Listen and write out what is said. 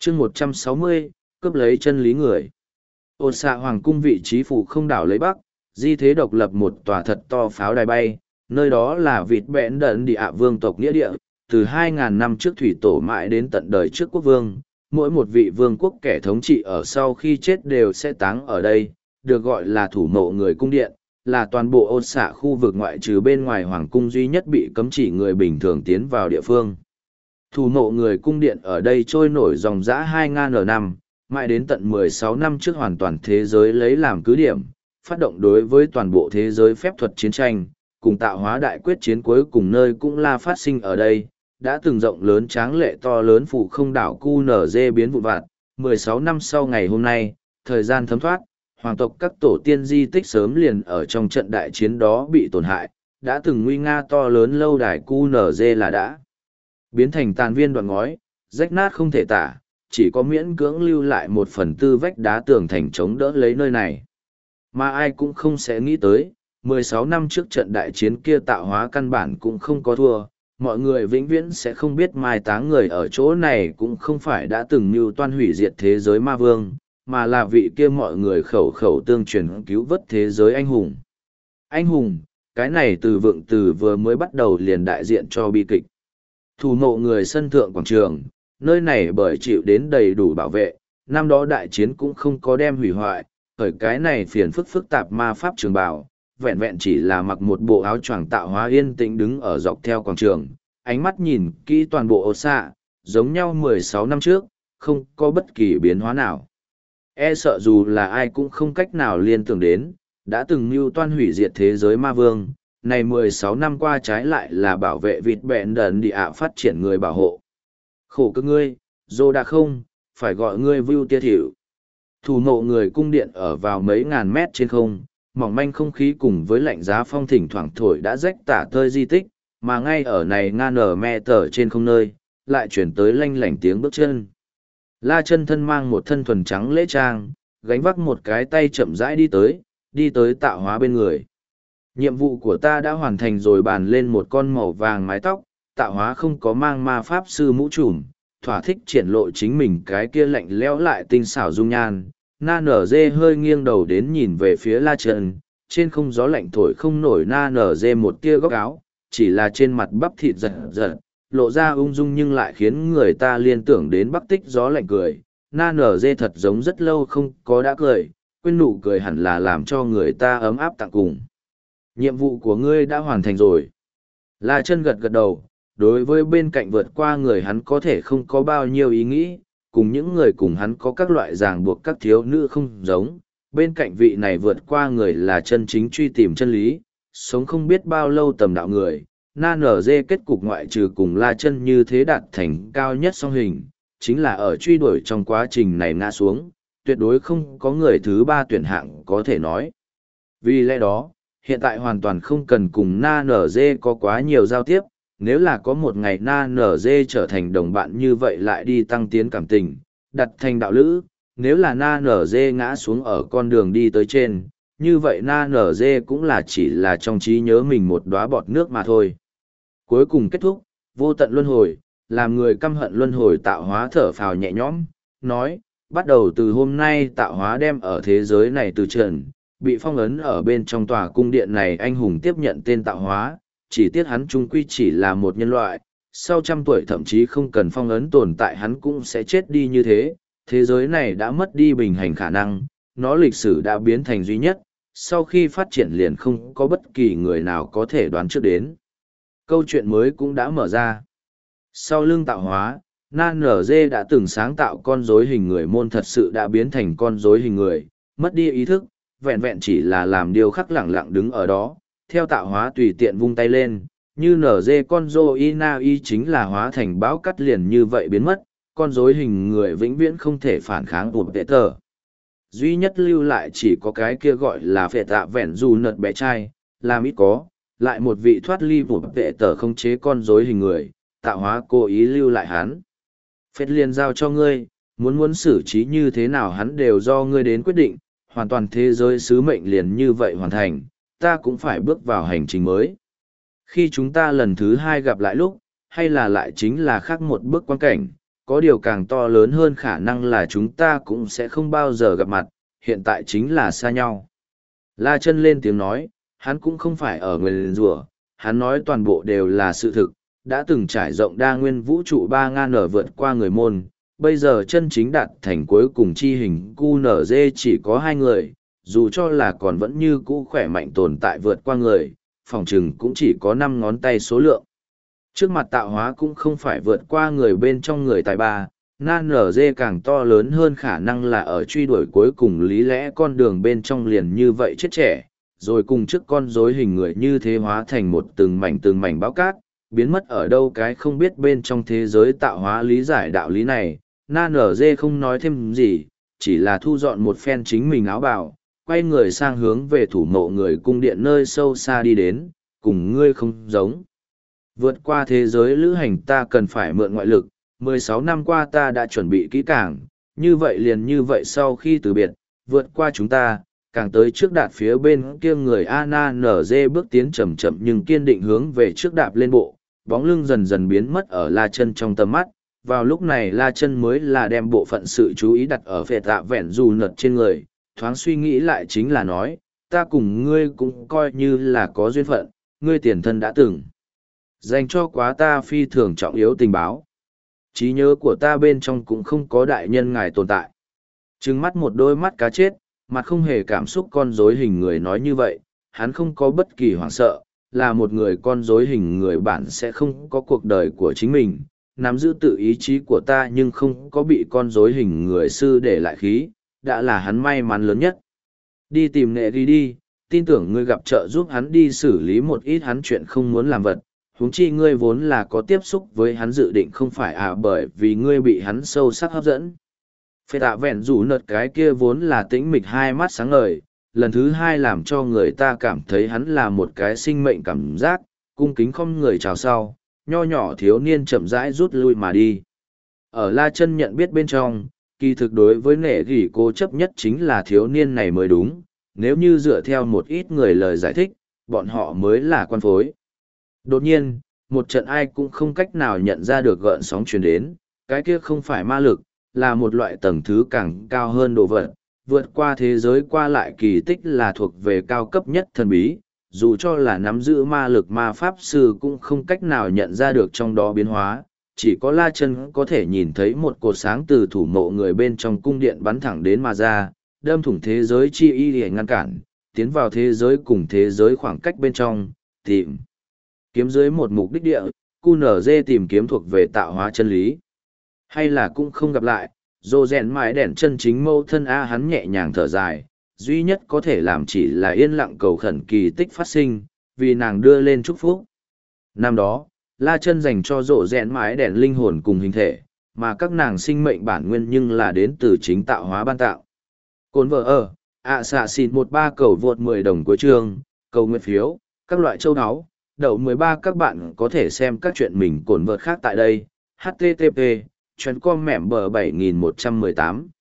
chương 160, cướp lấy chân lý người. Ôn xạ hoàng cung vị trí phủ không đảo lấy bắc, di thế độc lập một tòa thật to pháo đài bay, nơi đó là vịt bẽn đận địa ạ vương tộc nghĩa địa, từ 2.000 năm trước thủy tổ mãi đến tận đời trước quốc vương. Mỗi một vị vương quốc kẻ thống trị ở sau khi chết đều sẽ táng ở đây, được gọi là thủ mộ người cung điện, là toàn bộ ôn xạ khu vực ngoại trừ bên ngoài hoàng cung duy nhất bị cấm chỉ người bình thường tiến vào địa phương. Thủ mộ người cung điện ở đây trôi nổi dòng dã 2.000 năm, mãi đến tận 16 năm trước hoàn toàn thế giới lấy làm cứ điểm, phát động đối với toàn bộ thế giới phép thuật chiến tranh, cùng tạo hóa đại quyết chiến cuối cùng nơi cũng là phát sinh ở đây, đã từng rộng lớn tráng lệ to lớn phủ không đảo QNZ biến vụn vặt. 16 năm sau ngày hôm nay, thời gian thấm thoát, hoàng tộc các tổ tiên di tích sớm liền ở trong trận đại chiến đó bị tổn hại, đã từng nguy nga to lớn lâu đài QNZ là đã biến thành tàn viên đoạn ngói, rách nát không thể tả, chỉ có miễn cưỡng lưu lại 1/4 vách đá tường thành chống đỡ lấy nơi này. Mà ai cũng không sẽ nghĩ tới, 16 năm trước trận đại chiến kia tạo hóa căn bản cũng không có thua, mọi người vĩnh viễn sẽ không biết mai táng người ở chỗ này cũng không phải đã từng mưu toan hủy diệt thế giới ma vương, mà là vị kia mọi người khẩu khẩu tương truyền cứu vớt thế giới anh hùng. Anh hùng, cái này từ vựng từ vừa mới bắt đầu liền đại diện cho bi kịch. Thủ mộ người sân thượng quảng trường, nơi này bởi chịu đến đầy đủ bảo vệ, năm đó đại chiến cũng không có đem hủy hoại, bởi cái này phiền phức tạp ma pháp trường bào, vẹn vẹn chỉ là mặc một bộ áo choàng tạo hóa yên tĩnh đứng ở dọc theo quảng trường, ánh mắt nhìn kỹ toàn bộ ô xạ, giống nhau 16 năm trước, không có bất kỳ biến hóa nào. E sợ dù là ai cũng không cách nào liên tưởng đến, đã từng mưu toan hủy diệt thế giới ma vương, này 16 năm qua trái lại là bảo vệ vịt bẹn đần địa ạ phát triển người bảo hộ. Khổ cực ngươi, dô đã không, phải gọi ngươi view tia thiểu. Thủ mộ người cung điện ở vào mấy ngàn mét trên không, mỏng manh không khí cùng với lạnh giá phong thỉnh thoảng thổi đã rách tả tơi di tích, mà ngay ở này ngàn mét tờ trên không nơi, lại chuyển tới lanh lảnh tiếng bước chân. La chân thân mang một thân thuần trắng lễ trang, gánh vác một cái tay chậm rãi đi tới tạo hóa bên người. Nhiệm vụ của ta đã hoàn thành rồi, bàn lên một con màu vàng mái tóc, tạo hóa không có mang ma pháp sư mũ trùm, thỏa thích triển lộ chính mình cái kia lạnh lẽo lại tinh xảo dung nhan. Na nở dê hơi nghiêng đầu đến nhìn về phía La Trần, trên không gió lạnh thổi không nổi na nở dê một tia góc áo, chỉ là trên mặt bắp thịt giật giật, lộ ra ung dung nhưng lại khiến người ta liên tưởng đến Bắc Tích gió lạnh cười. Na nở dê thật giống rất lâu không có đã cười, quên nụ cười hẳn là làm cho người ta ấm áp tặng cùng. Nhiệm vụ của ngươi đã hoàn thành rồi. La Chân gật gật đầu, đối với bên cạnh vượt qua người hắn có thể không có bao nhiêu ý nghĩ, cùng những người cùng hắn có các loại ràng buộc các thiếu nữ không giống, bên cạnh vị này vượt qua người là chân chính truy tìm chân lý, sống không biết bao lâu tầm đạo người. Na nở dê kết cục ngoại trừ cùng La Chân như thế đạt thành cao nhất song hình, chính là ở truy đuổi trong quá trình này ngã xuống, tuyệt đối không có người thứ ba tuyển hạng có thể nói. Vì lẽ đó, hiện tại hoàn toàn không cần cùng Na nở dê có quá nhiều giao tiếp, nếu là có một ngày Na nở dê trở thành đồng bạn như vậy lại đi tăng tiến cảm tình, đặt thành đạo lữ, nếu là Na nở dê ngã xuống ở con đường đi tới trên, như vậy Na nở dê cũng là chỉ là trong trí nhớ mình một đóa bọt nước mà thôi. Cuối cùng kết thúc, vô tận luân hồi, làm người căm hận luân hồi tạo hóa thở phào nhẹ nhõm, nói, bắt đầu từ hôm nay tạo hóa đem ở thế giới này từ trần, bị phong ấn ở bên trong tòa cung điện này anh hùng tiếp nhận tên tạo hóa, chỉ tiếc hắn chung quy chỉ là một nhân loại, sau 100 tuổi thậm chí không cần phong ấn tồn tại hắn cũng sẽ chết đi như thế, thế giới này đã mất đi bình hành khả năng, nó lịch sử đã biến thành duy nhất, sau khi phát triển liền không có bất kỳ người nào có thể đoán trước đến. Câu chuyện mới cũng đã mở ra. Sau lưng tạo hóa, Na nở dê đã từng sáng tạo con rối hình người môn thật sự đã biến thành con rối hình người, mất đi ý thức, vẹn vẹn chỉ là làm điều khắc lẳng lặng đứng ở đó, theo tạo hóa tùy tiện vung tay lên, như nở dê con rô ina y chính là hóa thành bão cắt liền như vậy biến mất, con rối hình người vĩnh viễn không thể phản kháng của vệ tờ. Duy nhất lưu lại chỉ có cái kia gọi là phệ tạ vẹn dù nợt bé trai, làm ít có, lại một vị thoát ly của vệ tờ không chế con rối hình người, tạo hóa cố ý lưu lại hắn. Phết liền giao cho ngươi, muốn xử trí như thế nào hắn đều do ngươi đến quyết định, hoàn toàn thế giới sứ mệnh liền như vậy hoàn thành, ta cũng phải bước vào hành trình mới. Khi chúng ta lần thứ hai gặp lại lúc, hay là lại chính là khác một bước quan cảnh, có điều càng to lớn hơn khả năng là chúng ta cũng sẽ không bao giờ gặp mặt, hiện tại chính là xa nhau. La Chân lên tiếng nói, hắn cũng không phải ở nguyền rủa, hắn nói toàn bộ đều là sự thực, đã từng trải rộng đa nguyên vũ trụ 3.000 nở vượt qua người môn, bây giờ chân chính đạt thành cuối cùng chi hình QNZ chỉ có 2 người, dù cho là còn vẫn như cũ khỏe mạnh tồn tại vượt qua người, phòng trừng cũng chỉ có 5 ngón tay số lượng. Trước mặt tạo hóa cũng không phải vượt qua người bên trong người tài ba, nan nở dê càng to lớn hơn khả năng là ở truy đuổi cuối cùng lý lẽ con đường bên trong liền như vậy chết trẻ, rồi cùng trước con rối hình người như thế hóa thành một từng mảnh báo cát, biến mất ở đâu cái không biết bên trong thế giới tạo hóa lý giải đạo lý này. Nan nở dê không nói thêm gì, chỉ là thu dọn một phen chính mình áo bào, quay người sang hướng về thủ mộ người cung điện nơi sâu xa đi đến, cùng ngươi không giống. Vượt qua thế giới lữ hành ta cần phải mượn ngoại lực, 16 năm qua ta đã chuẩn bị kỹ càng, như vậy liền như vậy sau khi từ biệt, vượt qua chúng ta, càng tới trước đạt phía bên kia người Anna nở dê bước tiến chậm chậm nhưng kiên định hướng về trước đạp lên bộ, bóng lưng dần dần biến mất ở La Chân trong tầm mắt. Vào lúc này La Chân mới là đem bộ phận sự chú ý đặt ở phệ tạ vẹn dù nật trên người, thoáng suy nghĩ lại chính là nói, ta cùng ngươi cũng coi như là có duyên phận, ngươi tiền thân đã từng dành cho quá ta phi thường trọng yếu tình báo. Trí nhớ của ta bên trong cũng không có đại nhân ngài tồn tại. Trừng mắt một đôi mắt cá chết, mặt không hề cảm xúc con rối hình người nói như vậy, hắn không có bất kỳ hoảng sợ, là một người con rối hình người bản sẽ không có cuộc đời của chính mình, nắm giữ tự ý chí của ta nhưng không có bị con rối hình người sư để lại khí, đã là hắn may mắn lớn nhất. Đi tìm nệ ghi đi, tin tưởng ngươi gặp trợ giúp hắn đi xử lý một ít hắn chuyện không muốn làm vật, huống chi ngươi vốn là có tiếp xúc với hắn dự định không phải bởi vì ngươi bị hắn sâu sắc hấp dẫn. Phệ tạ vẹn rủ nợt cái kia vốn là tĩnh mịch hai mắt sáng ngời, lần thứ hai làm cho người ta cảm thấy hắn là một cái sinh mệnh cảm giác, cung kính không người chào sau, nho nhỏ thiếu niên chậm rãi rút lui mà đi. Ở La Chân nhận biết bên trong, kỳ thực đối với nệ gỉ cố chấp nhất chính là thiếu niên này mới đúng, nếu như dựa theo một ít người lời giải thích, bọn họ mới là quan phối. Đột nhiên, một trận ai cũng không cách nào nhận ra được gợn sóng truyền đến, cái kia không phải ma lực, là một loại tầng thứ càng cao hơn đồ vật, vượt qua thế giới qua lại kỳ tích là thuộc về cao cấp nhất thần bí, dù cho là nắm giữ ma lực ma pháp sư cũng không cách nào nhận ra được trong đó biến hóa, chỉ có La Chân có thể nhìn thấy một cột sáng từ thủ mộ người bên trong cung điện bắn thẳng đến mà ra, đâm thủng thế giới chi y để ngăn cản, tiến vào thế giới cùng thế giới khoảng cách bên trong, tìm kiếm dưới một mục đích địa, QNZ tìm kiếm thuộc về tạo hóa chân lý. Hay là cũng không gặp lại, dô rèn mãi đèn chân chính mâu thân A hắn nhẹ nhàng thở dài, duy nhất có thể làm chỉ là yên lặng cầu khẩn kỳ tích phát sinh, vì nàng đưa lên chúc phúc. Năm đó, La Chân dành cho dỗ rèn mãi đèn linh hồn cùng hình thể, mà các nàng sinh mệnh bản nguyên nhưng là đến từ chính tạo hóa ban tạo. Cồn vợ ở, xạ xịt 13 cầu vượt 10 đồng cuối chương, cầu nguyện phiếu, các loại châu áo, đậu 13 các bạn có thể xem các chuyện mình cồn vợt khác tại đây, http, chuyến com mẻm bờ 7118.